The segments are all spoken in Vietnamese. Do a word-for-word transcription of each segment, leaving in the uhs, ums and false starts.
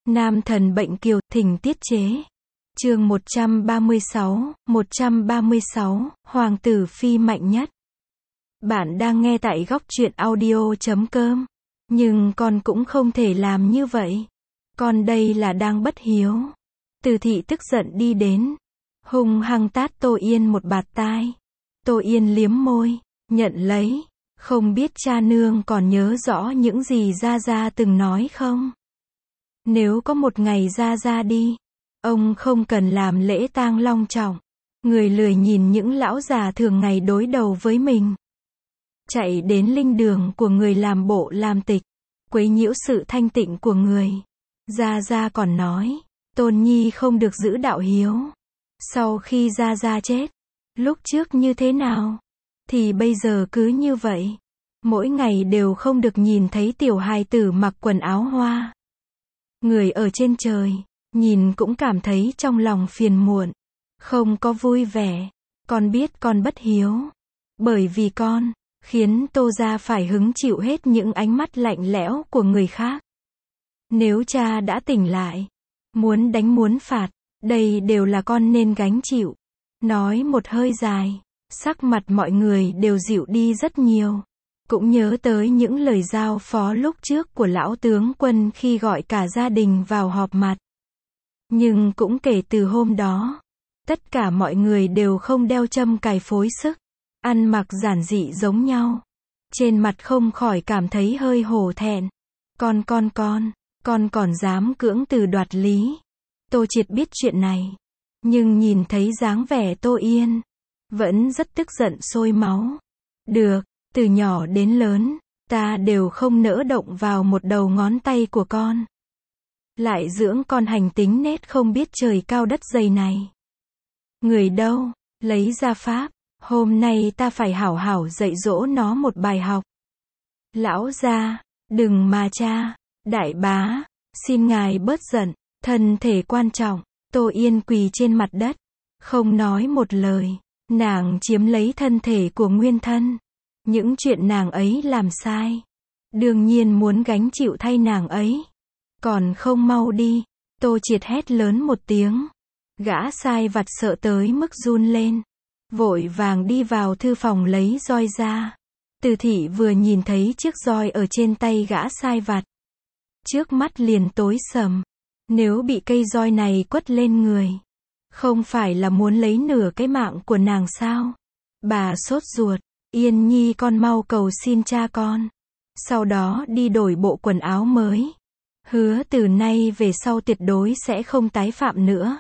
Nam thần bệnh kiều, thỉnh tiết chế. Chương một trăm ba mươi sáu, một trăm ba mươi sáu, Hoàng tử phi mạnh nhất. Bạn đang nghe tại góc truyện audio chấm com. Nhưng con cũng không thể làm như vậy. Con đây là đang bất hiếu. Từ thị tức giận đi đến, hung hăng tát Tô Yên một bạt tai. Tô Yên liếm môi, nhận lấy. Không biết cha nương còn nhớ rõ những gì Gia Gia từng nói không? Nếu có một ngày Gia Gia đi, ông không cần làm lễ tang long trọng. Người lười nhìn những lão già thường ngày đối đầu với mình. Chạy đến linh đường của người làm bộ làm tịch, quấy nhiễu sự thanh tịnh của người. Gia Gia còn nói, Tôn Nhi không được giữ đạo hiếu. Sau khi Gia Gia chết, lúc trước như thế nào, thì bây giờ cứ như vậy. Mỗi ngày đều không được nhìn thấy tiểu hài tử mặc quần áo hoa. Người ở trên trời, nhìn cũng cảm thấy trong lòng phiền muộn. Không có vui vẻ. Con biết con bất hiếu. Bởi vì con, khiến Tô gia phải hứng chịu hết những ánh mắt lạnh lẽo của người khác. Nếu cha đã tỉnh lại, muốn đánh muốn phạt, đây đều là con nên gánh chịu. Nói một hơi dài, sắc mặt mọi người đều dịu đi rất nhiều. Cũng nhớ tới những lời giao phó lúc trước của lão tướng quân khi gọi cả gia đình vào họp mặt. Nhưng cũng kể từ hôm đó, tất cả mọi người đều không đeo châm cài phối sức, ăn mặc giản dị giống nhau. Trên mặt không khỏi cảm thấy hơi hổ thẹn. Con con con, con còn dám cưỡng từ đoạt lý. Tô Triệt biết chuyện này, nhưng nhìn thấy dáng vẻ Tô Yên, vẫn rất tức giận sôi máu. Được, từ nhỏ đến lớn, ta đều không nỡ động vào một đầu ngón tay của con. Lại dưỡng con hành tính nết không biết trời cao đất dày này. Người đâu, lấy ra pháp, hôm nay ta phải hảo hảo dạy dỗ nó một bài học. Lão gia, đừng mà cha, đại bá, xin ngài bớt giận, thân thể quan trọng. Tô Yên quỳ trên mặt đất, không nói một lời, nàng chiếm lấy thân thể của nguyên thân. Những chuyện nàng ấy làm sai, đương nhiên muốn gánh chịu thay nàng ấy. Còn không mau đi. Tô Triệt hét lớn một tiếng. Gã sai vặt sợ tới mức run lên, vội vàng đi vào thư phòng lấy roi ra. Từ thị vừa nhìn thấy chiếc roi ở trên tay gã sai vặt, trước mắt liền tối sầm. Nếu bị cây roi này quất lên người, không phải là muốn lấy nửa cái mạng của nàng sao? Bà sốt ruột, Yên Nhi con mau cầu xin cha con, sau đó đi đổi bộ quần áo mới. Hứa từ nay về sau tuyệt đối sẽ không tái phạm nữa.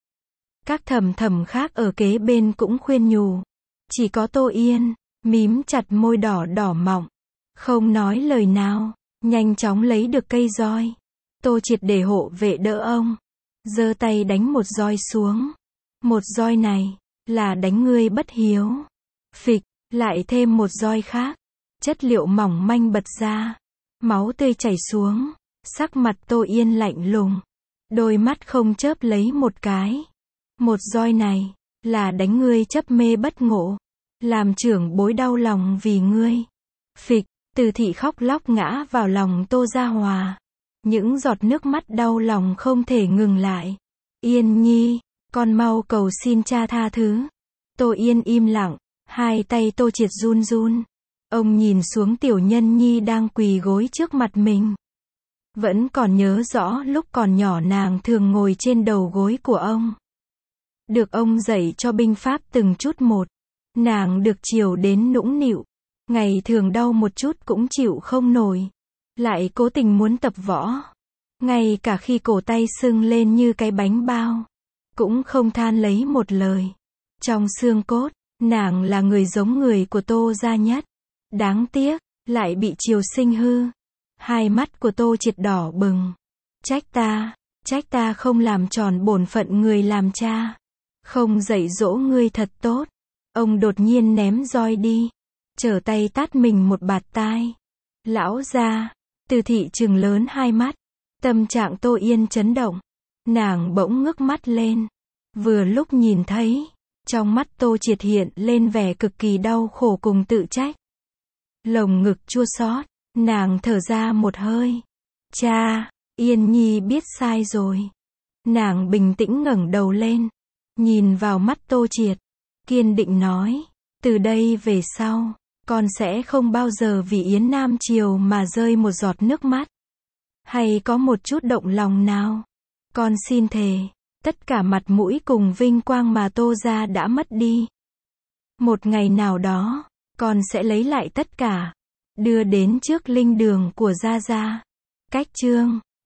Các thầm thầm khác ở kế bên cũng khuyên nhủ. Chỉ có Tô Yên, mím chặt môi đỏ đỏ mọng, không nói lời nào, nhanh chóng lấy được cây roi. Tô Triệt để hộ vệ đỡ ông, giơ tay đánh một roi xuống. Một roi này, là đánh ngươi bất hiếu. Phịch, lại thêm một roi khác. Chất liệu mỏng manh bật ra, máu tươi chảy xuống. Sắc mặt Tô Yên lạnh lùng, đôi mắt không chớp lấy một cái. Một roi này, là đánh ngươi chấp mê bất ngộ, làm trưởng bối đau lòng vì ngươi. Phịch, Từ thị khóc lóc ngã vào lòng Tô Gia Hòa. Những giọt nước mắt đau lòng không thể ngừng lại. Yên Nhi, con mau cầu xin cha tha thứ. Tô Yên im lặng, hai tay Tô Triệt run run. Ông nhìn xuống tiểu nhân nhi đang quỳ gối trước mặt mình. Vẫn còn nhớ rõ lúc còn nhỏ nàng thường ngồi trên đầu gối của ông. Được ông dạy cho binh pháp từng chút một. Nàng được chiều đến nũng nịu. Ngày thường đau một chút cũng chịu không nổi. Lại cố tình muốn tập võ. Ngay cả khi cổ tay sưng lên như cái bánh bao, cũng không than lấy một lời. Trong xương cốt, nàng là người giống người của Tô gia nhất. Đáng tiếc, lại bị triều sinh hư. Hai mắt của Tô Triệt đỏ bừng. Trách ta, trách ta không làm tròn bổn phận người làm cha. Không dạy dỗ ngươi thật tốt. Ông đột nhiên ném roi đi. Trở tay tát mình một bạt tai. Lão gia, Từ thị trừng lớn hai mắt. Tâm trạng Tô Yên chấn động. Nàng bỗng ngước mắt lên. Vừa lúc nhìn thấy, trong mắt Tô Triệt hiện lên vẻ cực kỳ đau khổ cùng tự trách. Lồng ngực chua xót, nàng thở ra một hơi. Cha, Yên Nhi biết sai rồi. Nàng bình tĩnh ngẩng đầu lên, nhìn vào mắt Tô Triệt, kiên định nói, từ đây về sau, con sẽ không bao giờ vì Yến Nam Triều mà rơi một giọt nước mắt, hay có một chút động lòng nào. Con xin thề, tất cả mặt mũi cùng vinh quang mà Tô gia đã mất đi, một ngày nào đó, con sẽ lấy lại tất cả, đưa đến trước linh đường của Gia Gia. Cách chương